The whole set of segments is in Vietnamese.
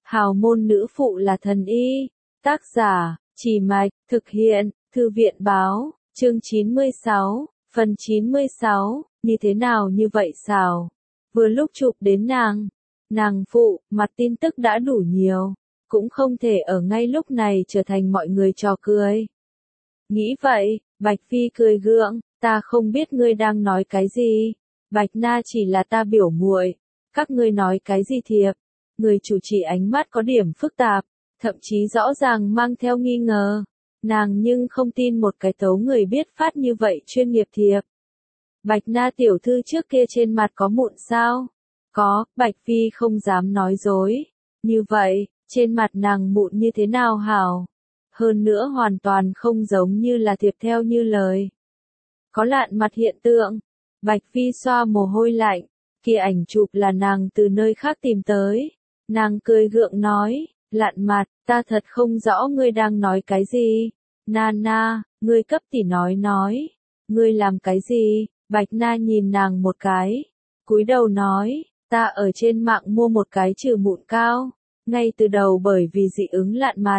Hào môn nữ phụ là thần y. Tác giả, Trì Mạch, thực hiện, Thư viện báo, chương 96, phần 96, như thế nào như vậy sao? Vừa lúc chụp đến nàng phụ, mặt tin tức đã đủ nhiều, cũng không thể ở ngay lúc này trở thành mọi người trò cười. Nghĩ vậy, Bạch Phi cười gượng, ta không biết ngươi đang nói cái gì, Bạch Na chỉ là ta biểu muội, các ngươi nói cái gì thiệp? Người chủ trì ánh mắt có điểm phức tạp, thậm chí rõ ràng mang theo nghi ngờ. Nàng nhưng không tin một cái tấu người biết phát như vậy chuyên nghiệp thiệp. Bạch Na tiểu thư trước kia trên mặt có mụn sao? Có, Bạch Phi không dám nói dối. Như vậy, trên mặt nàng mụn như thế nào hảo? Hơn nữa hoàn toàn không giống như là thiệp theo như lời. Có lạn mặt hiện tượng. Bạch Phi xoa mồ hôi lạnh. Kia ảnh chụp là nàng từ nơi khác tìm tới. Nàng cười gượng nói, lạn mặt, ta thật không rõ ngươi đang nói cái gì. Na, ngươi cấp tỷ nói. Ngươi làm cái gì? Bạch Na nhìn nàng một cái. Cúi đầu nói, ta ở trên mạng mua một cái trừ mụn cao. Ngay từ đầu bởi vì dị ứng lạn mặt.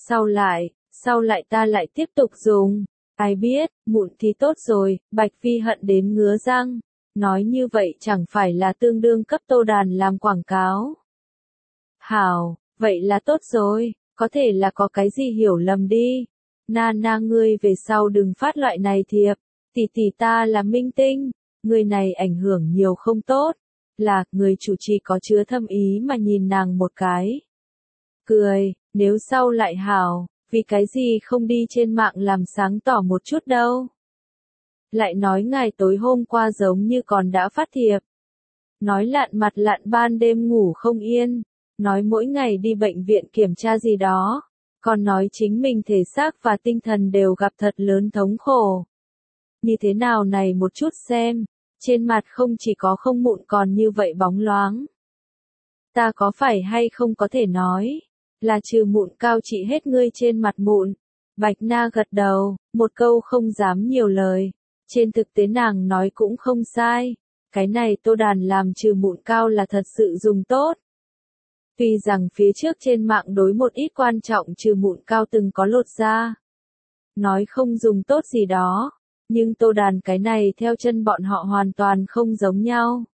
Sau lại ta lại tiếp tục dùng. Ai biết, mụn thì tốt rồi, Bạch Phi hận đến ngứa răng. Nói như vậy chẳng phải là tương đương cấp Tô Đàn làm quảng cáo. Hảo, vậy là tốt rồi, có thể là có cái gì hiểu lầm đi. Na ngươi về sau đừng phát loại này thiệp, tỷ ta là minh tinh, người này ảnh hưởng nhiều không tốt. Là, người chủ trì có chứa thâm ý mà nhìn nàng một cái. Cười, nếu sau lại hảo, vì cái gì không đi trên mạng làm sáng tỏ một chút đâu. Lại nói ngài tối hôm qua giống như còn đã phát thiệp. Nói lạn mặt lạn ban đêm ngủ không yên. Nói mỗi ngày đi bệnh viện kiểm tra gì đó, còn nói chính mình thể xác và tinh thần đều gặp thật lớn thống khổ. Như thế nào này một chút xem, trên mặt không chỉ có không mụn còn như vậy bóng loáng. Ta có phải hay không có thể nói, là trừ mụn cao trị hết ngươi trên mặt mụn. Bạch Na gật đầu, một câu không dám nhiều lời, trên thực tế nàng nói cũng không sai, cái này Tô Đàn làm trừ mụn cao là thật sự dùng tốt. Tuy rằng phía trước trên mạng đối một ít quan trọng trừ mụn cao từng có lột ra. Nói không dùng tốt gì đó, nhưng Tô Đàn cái này theo chân bọn họ hoàn toàn không giống nhau.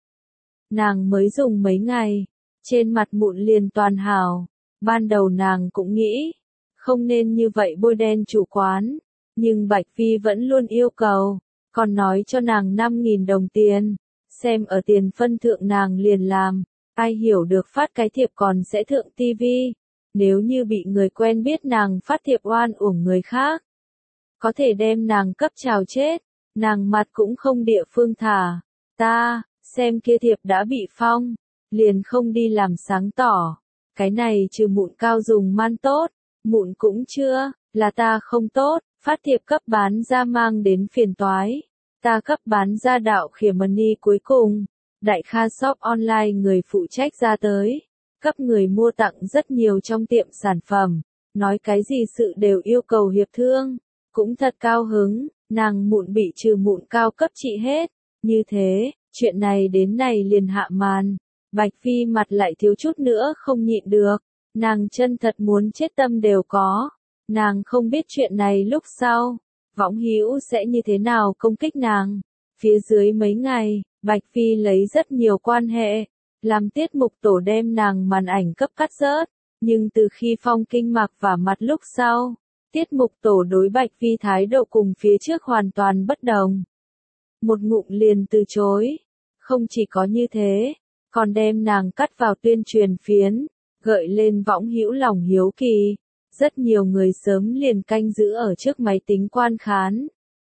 Nàng mới dùng mấy ngày, trên mặt mụn liền toàn hảo. Ban đầu nàng cũng nghĩ, không nên như vậy bôi đen chủ quán, nhưng Bạch Phi vẫn luôn yêu cầu, còn nói cho nàng 5.000 đồng tiền, xem ở tiền phân thượng nàng liền làm. Ai hiểu được phát cái thiệp còn sẽ thượng tivi, nếu như bị người quen biết nàng phát thiệp oan uổng người khác. Có thể đem nàng cấp trào chết, nàng mặt cũng không địa phương thả. Ta, xem kia thiệp đã bị phong, liền không đi làm sáng tỏ. Cái này trừ mụn cao dùng man tốt, mụn cũng chưa, là ta không tốt, phát thiệp cấp bán ra mang đến phiền toái. Ta cấp bán ra đạo khỉa money cuối cùng. Đại Kha Shop Online người phụ trách ra tới, cấp người mua tặng rất nhiều trong tiệm sản phẩm, nói cái gì sự đều yêu cầu hiệp thương, cũng thật cao hứng, nàng mụn bị trừ mụn cao cấp trị hết, như thế, chuyện này đến này liền hạ màn, Bạch Phi mặt lại thiếu chút nữa không nhịn được, nàng chân thật muốn chết tâm đều có, nàng không biết chuyện này lúc sau, võng hữu sẽ như thế nào công kích nàng, phía dưới mấy ngày. Bạch Phi lấy rất nhiều quan hệ, làm tiết mục tổ đem nàng màn ảnh cấp cắt rớt, nhưng từ khi phong kinh mạc vả mặt lúc sau, tiết mục tổ đối Bạch Phi thái độ cùng phía trước hoàn toàn bất đồng. Một ngụm liền từ chối, không chỉ có như thế, còn đem nàng cắt vào tuyên truyền phiến, gợi lên võng hữu lòng hiếu kỳ, rất nhiều người sớm liền canh giữ ở trước máy tính quan khán.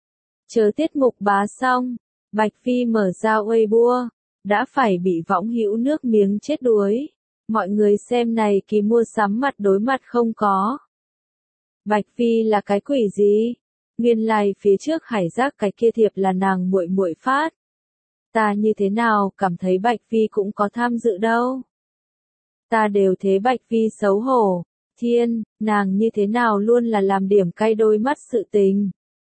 Chờ tiết mục bá xong. Bạch Phi mở ra Weibo, đã phải bị võng hữu nước miếng chết đuối. Mọi người xem này kỳ mua sắm mặt đối mặt không có. Bạch Phi là cái quỷ gì? Nguyên lai phía trước Hải Giác cái kia thiệp là nàng muội phát. Ta như thế nào cảm thấy Bạch Phi cũng có tham dự đâu. Ta đều thế Bạch Phi xấu hổ. Thiên, nàng như thế nào luôn là làm điểm cay đôi mắt sự tình.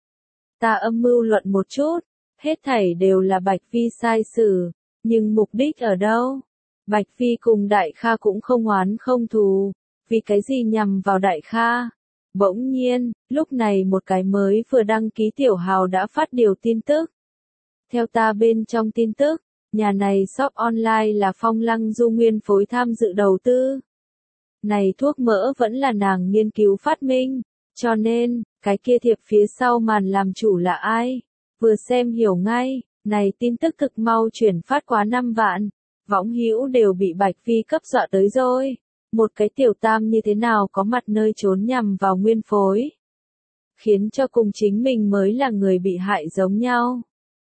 Ta âm mưu luận một chút. Hết thảy đều là Bạch Phi sai xử, nhưng mục đích ở đâu? Bạch Phi cùng Đại Kha cũng không oán không thù, vì cái gì nhằm vào Đại Kha. Bỗng nhiên, lúc này một cái mới vừa đăng ký tiểu hào đã phát điều tin tức. Theo ta bên trong tin tức, nhà này shop online là Phong Lăng Du nguyên phối tham dự đầu tư. Này thuốc mỡ vẫn là nàng nghiên cứu phát minh, cho nên, cái kia thiệp phía sau màn làm chủ là ai? Vừa xem hiểu ngay, này tin tức thực mau chuyển phát quá 5 vạn, võng hữu đều bị Bạch Phi cấp dọa tới rồi. Một cái tiểu tam như thế nào có mặt nơi trốn nhằm vào nguyên phối, khiến cho cùng chính mình mới là người bị hại giống nhau.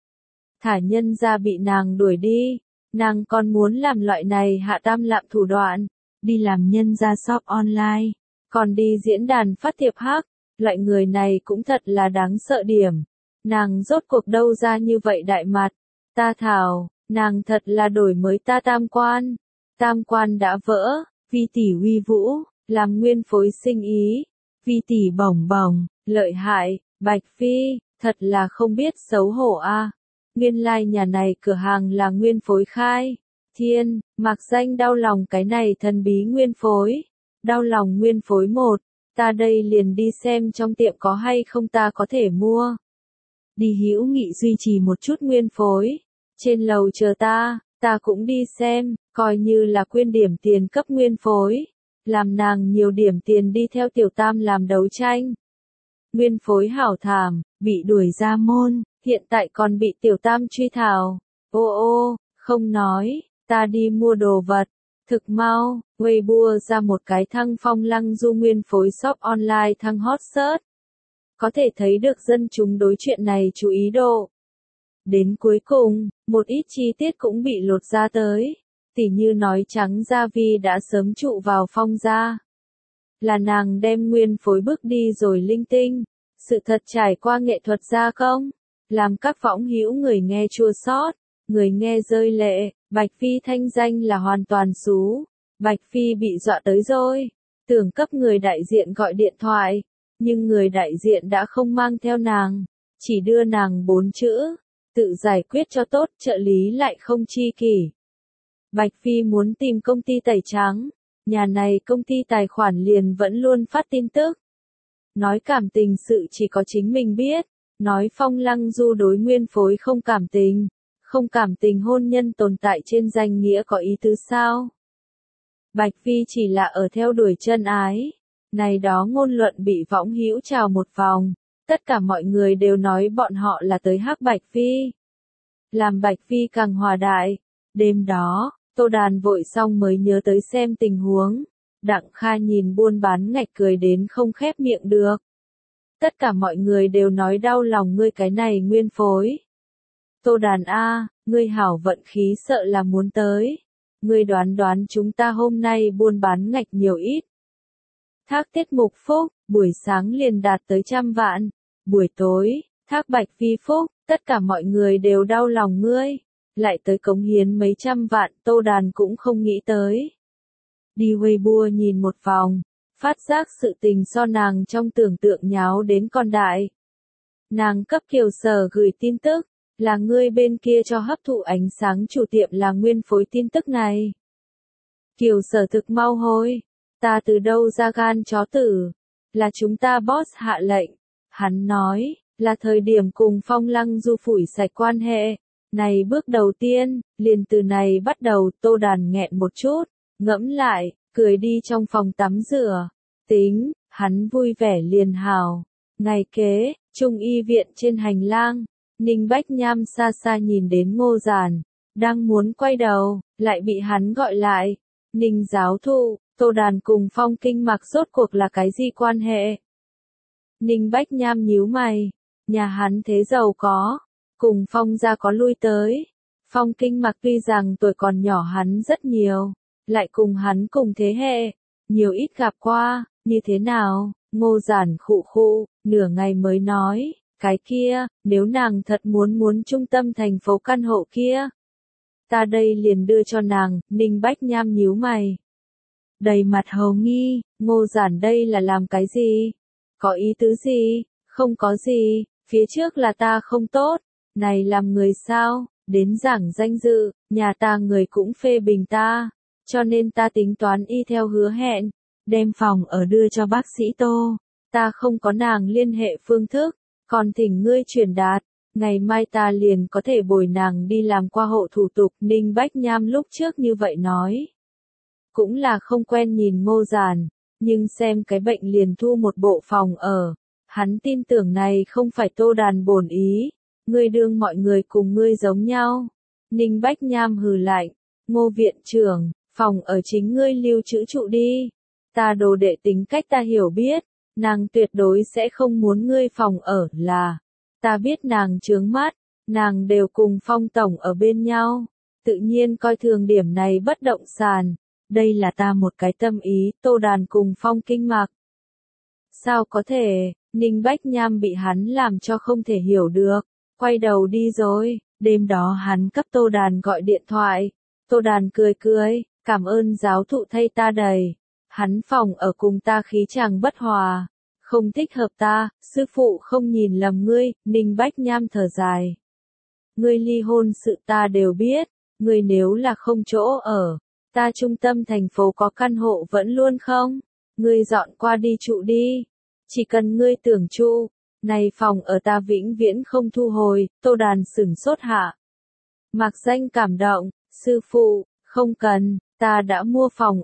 Thả nhân ra bị nàng đuổi đi, nàng còn muốn làm loại này hạ tam lạm thủ đoạn, đi làm nhân ra shop online, còn đi diễn đàn phát thiệp hắc, loại người này cũng thật là đáng sợ điểm. Nàng rốt cuộc đâu ra như vậy đại mặt, ta thảo, nàng thật là đổi mới ta tam quan đã vỡ, Vi tỷ uy vũ, làm nguyên phối sinh ý, Vi tỷ bổng bổng, lợi hại, Bạch Phi, thật là không biết xấu hổ a. Nguyên lai nhà này cửa hàng là nguyên phối khai, thiên, mặc danh đau lòng cái này thần bí nguyên phối, đau lòng nguyên phối một, ta đây liền đi xem trong tiệm có hay không ta có thể mua. Đi hữu nghị duy trì một chút nguyên phối, trên lầu chờ ta cũng đi xem, coi như là quyên điểm tiền cấp nguyên phối, làm nàng nhiều điểm tiền đi theo tiểu tam làm đấu tranh. Nguyên phối hảo thảm, bị đuổi ra môn, hiện tại còn bị tiểu tam truy thảo. Ô, không nói, ta đi mua đồ vật. Thực mau, Weibo ra một cái thăng Phong Lăng Du nguyên phối shop online thăng hot search. Có thể thấy được dân chúng đối chuyện này chú ý độ. Đến cuối cùng, một ít chi tiết cũng bị lột ra tới, tỉ như nói trắng Gia Vi đã sớm trụ vào Phong gia. Là nàng đem nguyên phối bước đi rồi linh tinh, sự thật trải qua nghệ thuật gia công, làm các võng hữu người nghe chua xót, người nghe rơi lệ, Bạch Phi thanh danh là hoàn toàn xú, Bạch Phi bị dọa tới rồi, tưởng cấp người đại diện gọi điện thoại, nhưng người đại diện đã không mang theo nàng, chỉ đưa nàng 4 chữ. Tự giải quyết cho tốt, trợ lý lại không chi kỷ. Bạch Phi muốn tìm công ty tẩy trắng, nhà này công ty tài khoản liền vẫn luôn phát tin tức. Nói cảm tình sự chỉ có chính mình biết, nói Phong Lăng Du đối nguyên phối không cảm tình hôn nhân tồn tại trên danh nghĩa có ý tứ sao. Bạch Phi chỉ là ở theo đuổi chân ái, này đó ngôn luận bị võng hữu trào một vòng. Tất cả mọi người đều nói bọn họ là tới hắc Bạch Phi. Làm Bạch Phi càng hòa đại. Đêm đó, Tô Đàn vội xong mới nhớ tới xem tình huống. Đặng Kha nhìn buôn bán ngạch cười đến không khép miệng được. Tất cả mọi người đều nói đau lòng ngươi cái này nguyên phối. Tô Đàn a, ngươi hảo vận khí sợ là muốn tới. Ngươi đoán chúng ta hôm nay buôn bán ngạch nhiều ít. Thác tiết mục phúc, buổi sáng liền đạt tới 100 vạn. Buổi tối, thác Bạch Phi phúc, tất cả mọi người đều đau lòng ngươi, lại tới cống hiến mấy trăm vạn, Tô Đàn cũng không nghĩ tới. Đi Weibo nhìn một vòng, phát giác sự tình so nàng trong tưởng tượng nháo đến con đại. Nàng cấp Kiều Sở gửi tin tức, là ngươi bên kia cho hấp thụ ánh sáng chủ tiệm là nguyên phối tin tức này. Kiều Sở thực mau hối, ta từ đâu ra gan chó tử, là chúng ta boss hạ lệnh. Hắn nói, là thời điểm cùng Phong Lăng Du phủi sạch quan hệ. Này bước đầu tiên, liền từ này bắt đầu, Tô Đàn nghẹn một chút, ngẫm lại, cười đi trong phòng tắm rửa. Tính, hắn vui vẻ liền hào. Ngày kế, Trung y viện trên hành lang, Ninh Bách Nham xa xa nhìn đến Ngô Giản, đang muốn quay đầu, lại bị hắn gọi lại. Ninh giáo thụ, Tô Đàn cùng Phong Kinh Mặc rốt cuộc là cái gì quan hệ? Ninh Bách Nham nhíu mày, nhà hắn thế giàu có, cùng Phong gia có lui tới. Phong Kinh Mặc tuy rằng tuổi còn nhỏ hắn rất nhiều, lại cùng hắn cùng thế hệ, nhiều ít gặp qua, như thế nào? Ngô Giản khụ khụ, nửa ngày mới nói, cái kia, nếu nàng thật muốn trung tâm thành phố căn hộ kia, ta đây liền đưa cho nàng. Ninh Bách Nham nhíu mày, đầy mặt hầu nghi, Ngô Giản đây là làm cái gì? Có ý tứ gì? Không có gì, phía trước là ta không tốt, này làm người sao, đến giảng danh dự, nhà ta người cũng phê bình ta, cho nên ta tính toán y theo hứa hẹn, đem phòng ở đưa cho bác sĩ Tô. Ta không có nàng liên hệ phương thức, còn thỉnh ngươi truyền đạt, ngày mai ta liền có thể bồi nàng đi làm qua hộ thủ tục. Ninh Bách Nham lúc trước như vậy nói. Cũng là không quen nhìn Ngô Giản, nhưng xem cái bệnh liền thu một bộ phòng ở. Hắn tin tưởng này không phải Tô Đàn bổn ý, ngươi đương mọi người cùng ngươi giống nhau. Ninh Bách Nham hừ lạnh, Ngô viện trưởng, phòng ở chính ngươi lưu trữ trụ đi. Ta đồ đệ tính cách ta hiểu biết, nàng tuyệt đối sẽ không muốn ngươi phòng ở là. Ta biết nàng chướng mắt, nàng đều cùng Phong tổng ở bên nhau, tự nhiên coi thường điểm này bất động sản. Đây là ta một cái tâm ý. Tô Đàn cùng Phong kinh ngạc. Sao có thể, Ninh Bách Nham bị hắn làm cho không thể hiểu được, quay đầu đi rồi. Đêm đó hắn cấp Tô Đàn gọi điện thoại, Tô Đàn cười cười, cảm ơn giáo thụ thay ta đầy. Hắn phòng ở cùng ta khí chàng bất hòa, không thích hợp ta, sư phụ không nhìn lầm ngươi. Ninh Bách Nham thở dài. Ngươi ly hôn sự ta đều biết, ngươi nếu là không chỗ ở, ta trung tâm thành phố có căn hộ vẫn luôn không? Ngươi dọn qua đi trụ đi. Chỉ cần ngươi tưởng trụ, này phòng ở ta vĩnh viễn không thu hồi. Tô Đàn sửng sốt hạ. Mạc Danh cảm động, sư phụ, không cần, ta đã mua phòng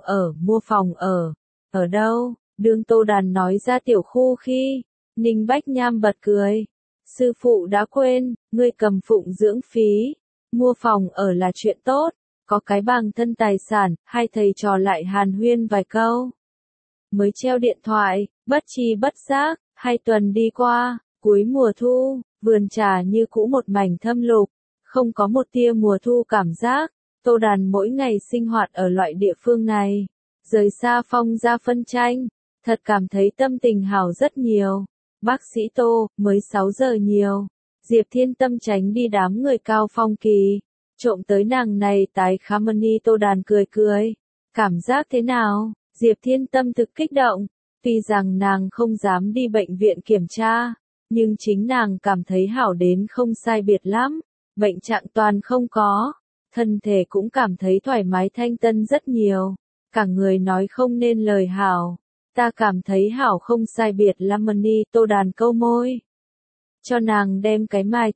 ở. Ở đâu? Đương Tô Đàn nói ra tiểu khu khi, Ninh Bách Nham bật cười. Sư phụ đã quên, ngươi cầm phụng dưỡng phí, mua phòng ở là chuyện tốt. Có cái bằng thân tài sản, hai thầy trò lại hàn huyên vài câu. Mới treo điện thoại, bất tri bất giác, 2 tuần đi qua, cuối mùa thu, vườn trà như cũ một mảnh thâm lục, không có một tia mùa thu cảm giác. Tô Đàn mỗi ngày sinh hoạt ở loại địa phương này, rời xa Phong gia phân tranh, thật cảm thấy tâm tình hảo rất nhiều. Bác sĩ Tô, mới 6 giờ nhiều, Diệp Thiên Tâm tránh đi đám người Cao Phong Kỳ. Trộm tới nàng này tái khám mani. Tô Đàn cười cười. Cảm giác thế nào? Diệp Thiên Tâm thực kích động. Tuy rằng nàng không dám đi bệnh viện kiểm tra, nhưng chính nàng cảm thấy hảo đến không sai biệt lắm. Bệnh trạng toàn không có. Thân thể cũng cảm thấy thoải mái thanh tân rất nhiều. Cả người nói không nên lời hảo. Ta cảm thấy hảo không sai biệt lắm mani. Tô Đàn câu môi. Cho nàng đem cái mạch.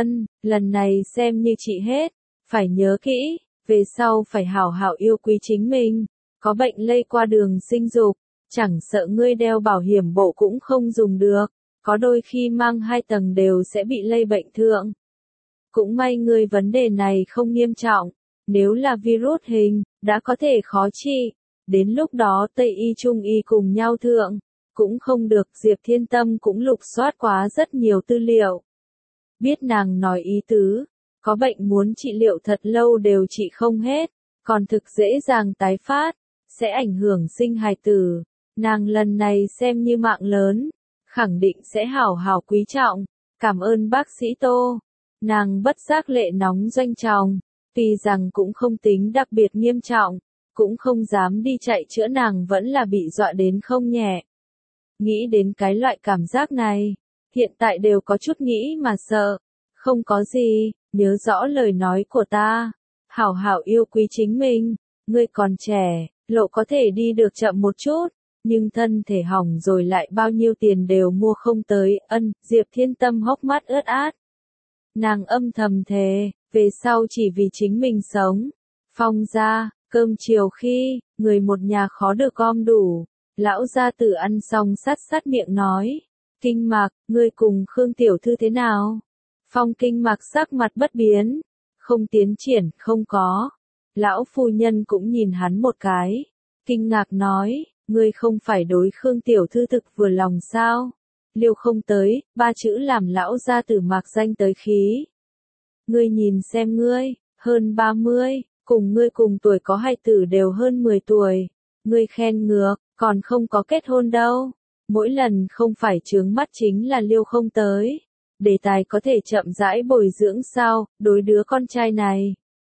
Lần này xem như chị hết. Phải nhớ kỹ, về sau phải hảo hảo yêu quý chính mình, có bệnh lây qua đường sinh dục, chẳng sợ ngươi đeo bảo hiểm bộ cũng không dùng được, có đôi khi mang 2 tầng đều sẽ bị lây bệnh thượng. Cũng may ngươi vấn đề này không nghiêm trọng, nếu là virus hình, đã có thể khó trị, đến lúc đó Tây y Trung y cùng nhau thượng, cũng không được. Diệp Thiên Tâm cũng lục soát quá rất nhiều tư liệu. Biết nàng nói ý tứ. Có bệnh muốn trị liệu thật lâu đều trị không hết, còn thực dễ dàng tái phát, sẽ ảnh hưởng sinh hài tử. Nàng lần này xem như mạng lớn, khẳng định sẽ hảo hảo quý trọng. Cảm ơn bác sĩ Tô. Nàng bất giác lệ nóng doanh tròng, tuy rằng cũng không tính đặc biệt nghiêm trọng, cũng không dám đi chạy chữa, nàng vẫn là bị dọa đến không nhẹ. Nghĩ đến cái loại cảm giác này, hiện tại đều có chút nghĩ mà sợ. Không có gì, nhớ rõ lời nói của ta. Hảo hảo yêu quý chính mình, ngươi còn trẻ, lộ có thể đi được chậm một chút, nhưng thân thể hỏng rồi lại bao nhiêu tiền đều mua không tới. Diệp Thiên Tâm hốc mắt ướt át. Nàng âm thầm thề, về sau chỉ vì chính mình sống. Phong gia, cơm chiều khi, người một nhà khó được gom đủ. Lão gia tử ăn xong sắt miệng nói. Kinh Mạc, ngươi cùng Khương tiểu thư thế nào? Phong Kinh Mạc sắc mặt bất biến. Không tiến triển, không có. Lão phu nhân cũng nhìn hắn một cái. Kinh ngạc nói, ngươi không phải đối Khương tiểu thư thực vừa lòng sao? Liêu không tới, 3 chữ làm lão gia tử Mạc Danh tới khí. Ngươi nhìn xem ngươi, hơn 30, cùng ngươi cùng tuổi có hai tử đều hơn 10 tuổi. Ngươi khen ngược, còn không có kết hôn đâu. Mỗi lần không phải chướng mắt chính là Liêu không tới. Đề tài có thể chậm rãi bồi dưỡng sao, đối đứa con trai này.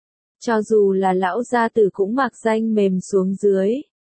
Cho dù là lão gia tử cũng Mạc Danh mềm xuống dưới.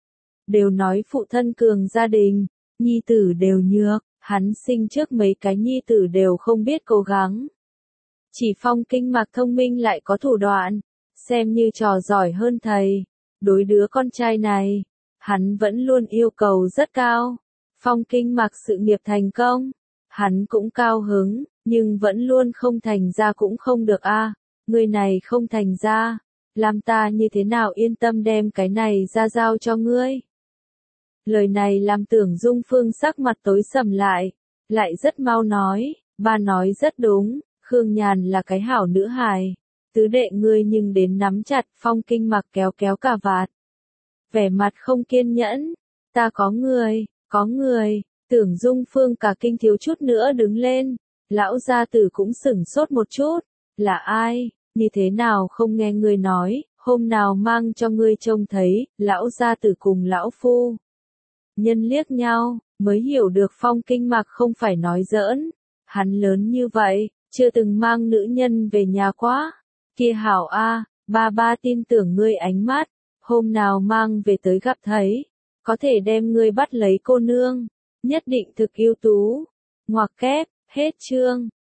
Đều nói phụ thân cường gia đình, nhi tử đều nhược, hắn sinh trước mấy cái nhi tử đều không biết cố gắng. Chỉ Phong Kinh Mạc thông minh lại có thủ đoạn, xem như trò giỏi hơn thầy. Đối đứa con trai này, hắn vẫn luôn yêu cầu rất cao. Phong Kinh Mạc sự nghiệp thành công, hắn cũng cao hứng, nhưng vẫn luôn không thành ra cũng không được a. Người này không thành ra, làm ta như thế nào yên tâm đem cái này ra giao cho ngươi. Lời này làm Tưởng Dung Phương sắc mặt tối sầm lại rất mau nói, ba nói rất đúng, Khương Nhàn là cái hảo nữ hài. Tứ đệ ngươi nhưng đến nắm chặt. Phong Kinh Mạc kéo kéo cà vạt. Vẻ mặt không kiên nhẫn, ta có người, Tưởng Dung Phương cả kinh thiếu chút nữa đứng lên, lão gia tử cũng sửng sốt một chút, là ai, như thế nào không nghe ngươi nói, hôm nào mang cho ngươi trông thấy, lão gia tử cùng lão phu. Nhân liếc nhau, mới hiểu được Phong Kinh Mạc không phải nói giỡn, hắn lớn như vậy, chưa từng mang nữ nhân về nhà quá, kia hảo a, ba tin tưởng ngươi ánh mắt, hôm nào mang về tới gặp thấy, có thể đem ngươi bắt lấy cô nương, nhất định thực ưu tú. Ngoặc kép, hết chương.